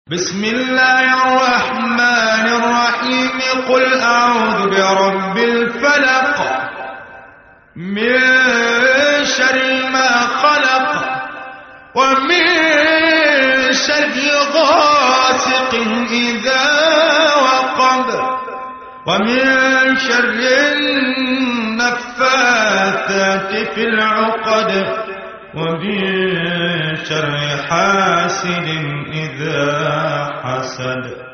بسم الله الرحمن الرحيم. قل أعوذ برب الفلق من شر ما خلق ومن شر غاسق إذا وقب ومن شر النفاثات في العقد ومن شر حاسد إذا حسد.